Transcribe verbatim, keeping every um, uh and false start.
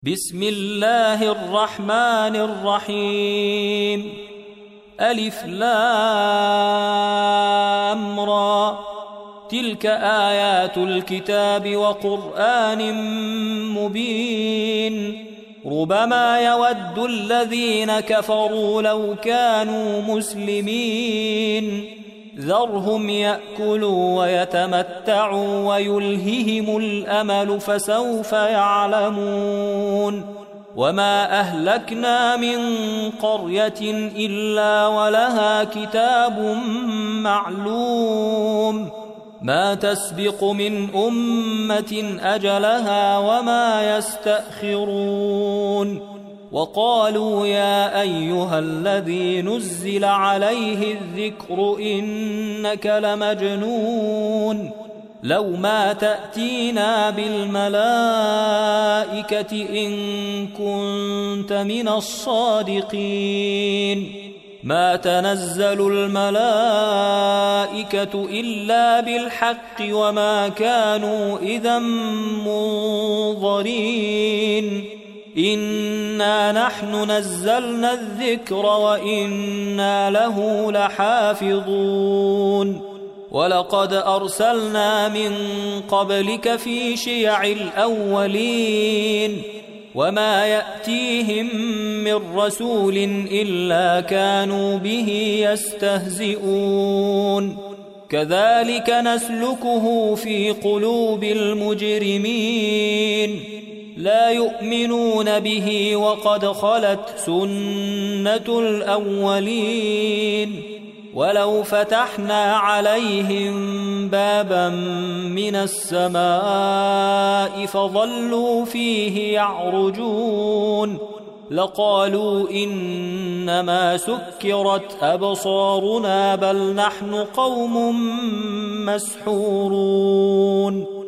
بسم الله الرحمن الرحيم. ألف لام را، تلك آيات الكتاب وقرآن مبين. ربما يود الذين كفروا لو كانوا مسلمين. ذرهم يأكلوا ويتمتعوا ويلههم الأمل فسوف يعلمون. وما أهلكنا من قرية إلا ولها كتاب معلوم، ما تسبق من أمة أجلها وما يستأخرون. وقالوا يا أيها الذي نزل عليه الذكر إنك لمجنون، لو ما تأتينا بالملائكة إن كنت من الصادقين. ما تنزل الملائكة إلا بالحق وما كانوا إذا منظرين. إنا نحن نزلنا الذكر وإنا له لحافظون. ولقد أرسلنا من قبلك في شيع الأولين، وما يأتيهم من رسول إلا كانوا به يستهزئون. كذلك نسلكه في قلوب المجرمين، لا يؤمنون به وقد خلت سنة الأولين. ولو فتحنا عليهم بابا من السماء فظلوا فيه يعرجون لقالوا إنما سكرت أبصارنا بل نحن قوم مسحورون.